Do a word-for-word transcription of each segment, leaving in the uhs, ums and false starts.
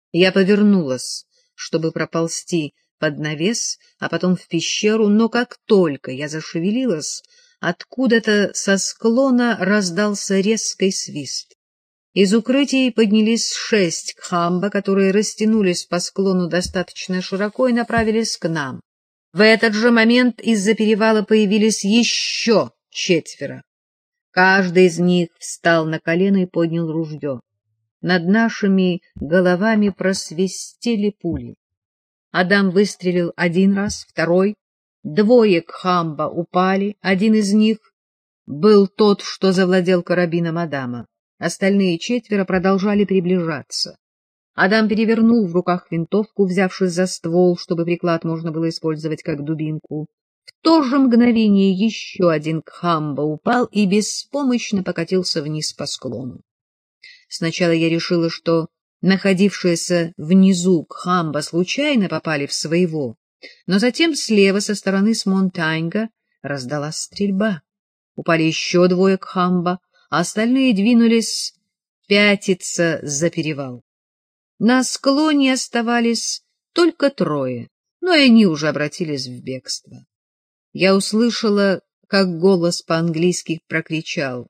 Я повернулась, чтобы проползти под навес, а потом в пещеру, но как только я зашевелилась, откуда-то со склона раздался резкий свист. Из укрытий поднялись шесть кхамба, которые растянулись по склону достаточно широко и направились к нам. В этот же момент из-за перевала появились еще четверо. Каждый из них встал на колено и поднял ружье. Над нашими головами просвистели пули. Адам выстрелил один раз, второй. Двое кхамба упали, один из них был тот, что завладел карабином Адама. Остальные четверо продолжали приближаться. Адам перевернул в руках винтовку, взявшись за ствол, чтобы приклад можно было использовать как дубинку. В то же мгновение еще один кхамба упал и беспомощно покатился вниз по склону. Сначала я решила, что находившиеся внизу кхамба случайно попали в своего, но затем слева со стороны Смонтаньга раздалась стрельба. Упали еще двое кхамба, а остальные двинулись пятиться за перевал. На склоне оставались только трое, но и они уже обратились в бегство. Я услышала, как голос по-английски прокричал: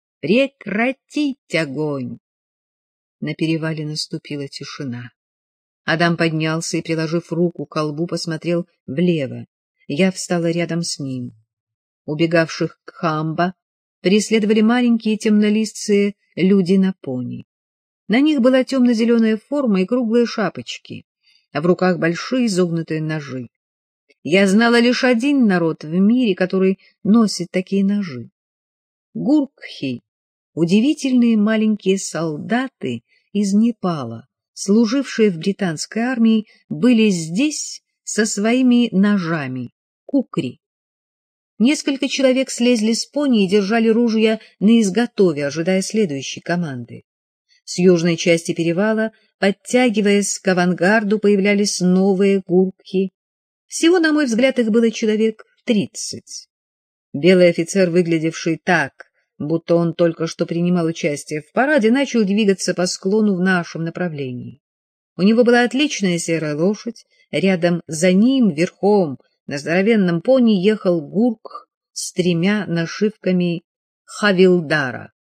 «Прекратить огонь!» На перевале наступила тишина. Адам поднялся и, приложив руку к колбу, посмотрел влево. Я встала рядом с ним. Убегавших кхамба преследовали маленькие темнолистые люди на пони. На них была темно-зеленая форма и круглые шапочки, а в руках большие изогнутые ножи. Я знала лишь один народ в мире, который носит такие ножи. Гуркхи — удивительные маленькие солдаты из Непала, служившие в британской армии, были здесь со своими ножами — кукри. Несколько человек слезли с пони и держали ружья на изготове, ожидая следующей команды. С южной части перевала, подтягиваясь к авангарду, появлялись новые гуркхи. Всего, на мой взгляд, их было человек тридцать. Белый офицер, выглядевший так, будто он только что принимал участие в параде, начал двигаться по склону в нашем направлении. У него была отличная серая лошадь, рядом за ним, верхом, на здоровенном пони ехал гуркх с тремя нашивками хавилдара.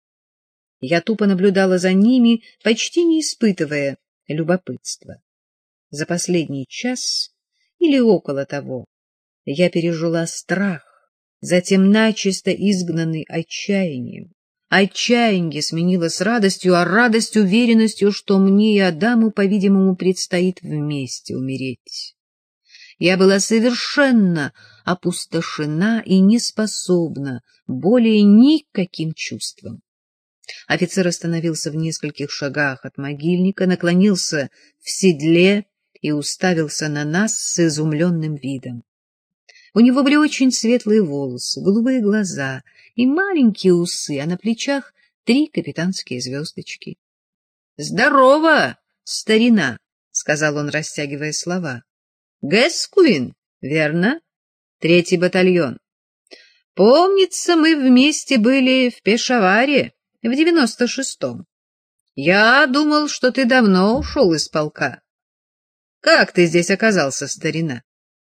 Я тупо наблюдала за ними, почти не испытывая любопытства. За последний час или около того я пережила страх, затем начисто изгнанный отчаянием. Отчаяние сменилось радостью, а радость — уверенностью, что мне и Адаму, по-видимому, предстоит вместе умереть. Я была совершенно опустошена и не способна более никаким чувствам. Офицер остановился в нескольких шагах от могильника, наклонился в седле и уставился на нас с изумленным видом. У него были очень светлые волосы, голубые глаза и маленькие усы, а на плечах три капитанские звездочки. — Здорово, старина! — сказал он, растягивая слова. — Гэскуин, верно? Третий батальон. Помнится, мы вместе были в Пешаваре в девяносто шестом. Я думал, что ты давно ушел из полка. Как ты здесь оказался, старина?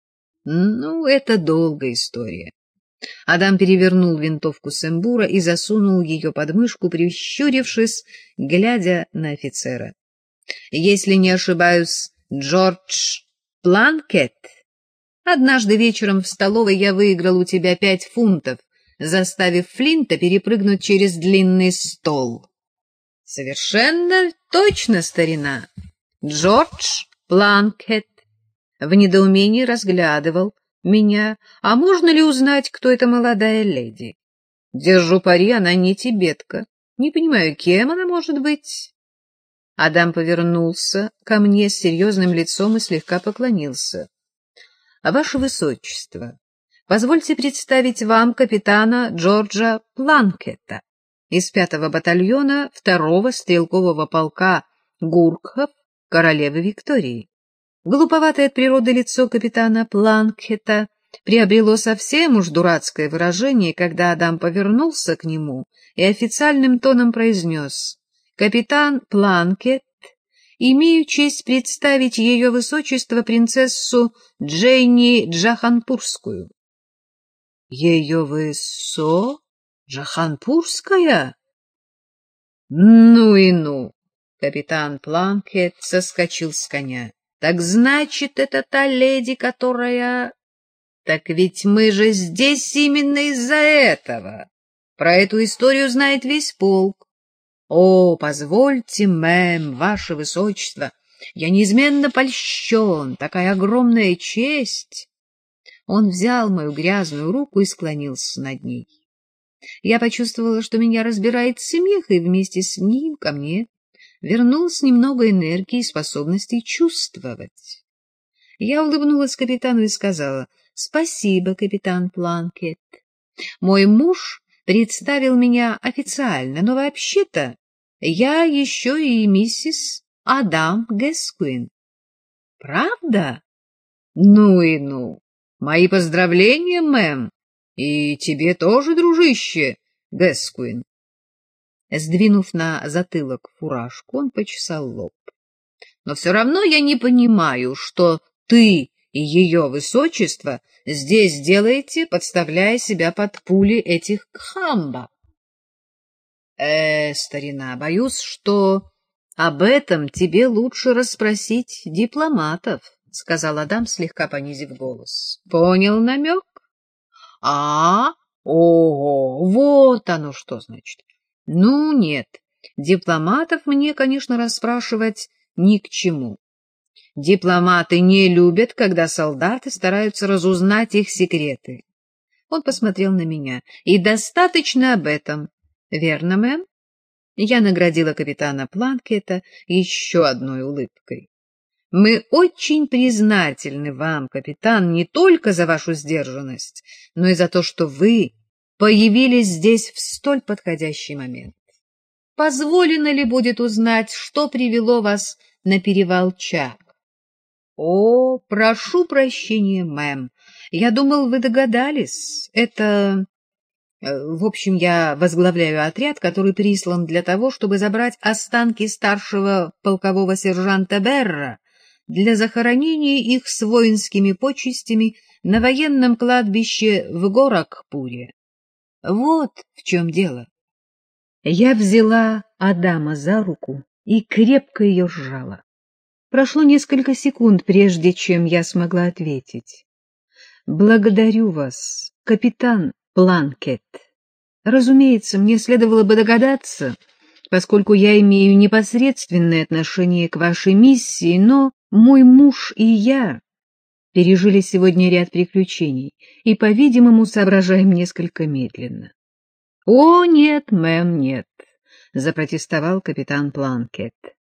Ну, это долгая история. Адам перевернул винтовку Сэмбура и засунул ее под мышку, прищурившись, глядя на офицера. Если не ошибаюсь, Джордж Планкет, однажды вечером в столовой я выиграл у тебя пять фунтов, заставив Флинта перепрыгнуть через длинный стол. Совершенно точно, старина. Джордж Планкет в недоумении разглядывал меня. А можно ли узнать, кто эта молодая леди? Держу пари, она не тибетка. Не понимаю, кем она может быть. Адам повернулся ко мне с серьезным лицом и слегка поклонился. — Ваше Высочество, позвольте представить вам капитана Джорджа Планкета из пятого батальона второго стрелкового полка гуркхов королевы Виктории. Глуповатое от природы лицо капитана Планкета приобрело совсем уж дурацкое выражение, когда Адам повернулся к нему и официальным тоном произнес: «Капитан Планкет Имею честь представить ее высочество принцессу Дженни Джаханпурскую. — Ее высо... Джаханпурская? — Ну и ну! — капитан Планкет соскочил с коня. — Так значит, это та леди, которая... Так ведь мы же здесь именно из-за этого. Про эту историю знает весь полк. О, позвольте, мэм, ваше высочество, я неизменно польщен, такая огромная честь. Он взял мою грязную руку и склонился над ней. Я почувствовала, что меня разбирает смех, и вместе с ним ко мне вернулось немного энергии и способности чувствовать. Я улыбнулась капитану и сказала: «Спасибо, капитан Планкет. Мой муж представил меня официально, но вообще-то я еще и миссис Адам Гэскуин». «Правда? Ну и ну! Мои поздравления, мэм, и тебе тоже, дружище Гэскуин». Сдвинув на затылок фуражку, он почесал лоб. «Но все равно я не понимаю, что ты и ее высочество здесь делаете, подставляя себя под пули этих кхамба». Э, старина, боюсь, что об этом тебе лучше расспросить дипломатов, — сказал Адам, слегка понизив голос. — Понял намек? — А, ого, вот оно что значит. Ну, нет, дипломатов мне, конечно, расспрашивать ни к чему. Дипломаты не любят, когда солдаты стараются разузнать их секреты. Он посмотрел на меня. И достаточно об этом. Верно, мэм? Я наградила капитана Планкета еще одной улыбкой. Мы очень признательны вам, капитан, не только за вашу сдержанность, но и за то, что вы появились здесь в столь подходящий момент. Позволено ли будет узнать, что привело вас на перевал Чак? — О, прошу прощения, мэм. Я думал, вы догадались. Это... В общем, я возглавляю отряд, который прислан для того, чтобы забрать останки старшего полкового сержанта Берра для захоронения их с воинскими почестями на военном кладбище в Горакхпуре. Вот в чем дело. Я взяла Адама за руку и крепко ее сжала. Прошло несколько секунд, прежде чем я смогла ответить. «Благодарю вас, капитан Планкет. Разумеется, мне следовало бы догадаться, поскольку я имею непосредственное отношение к вашей миссии, но мой муж и я пережили сегодня ряд приключений и, по-видимому, соображаем несколько медленно». — О, нет, мэм, нет, — запротестовал капитан Планкет.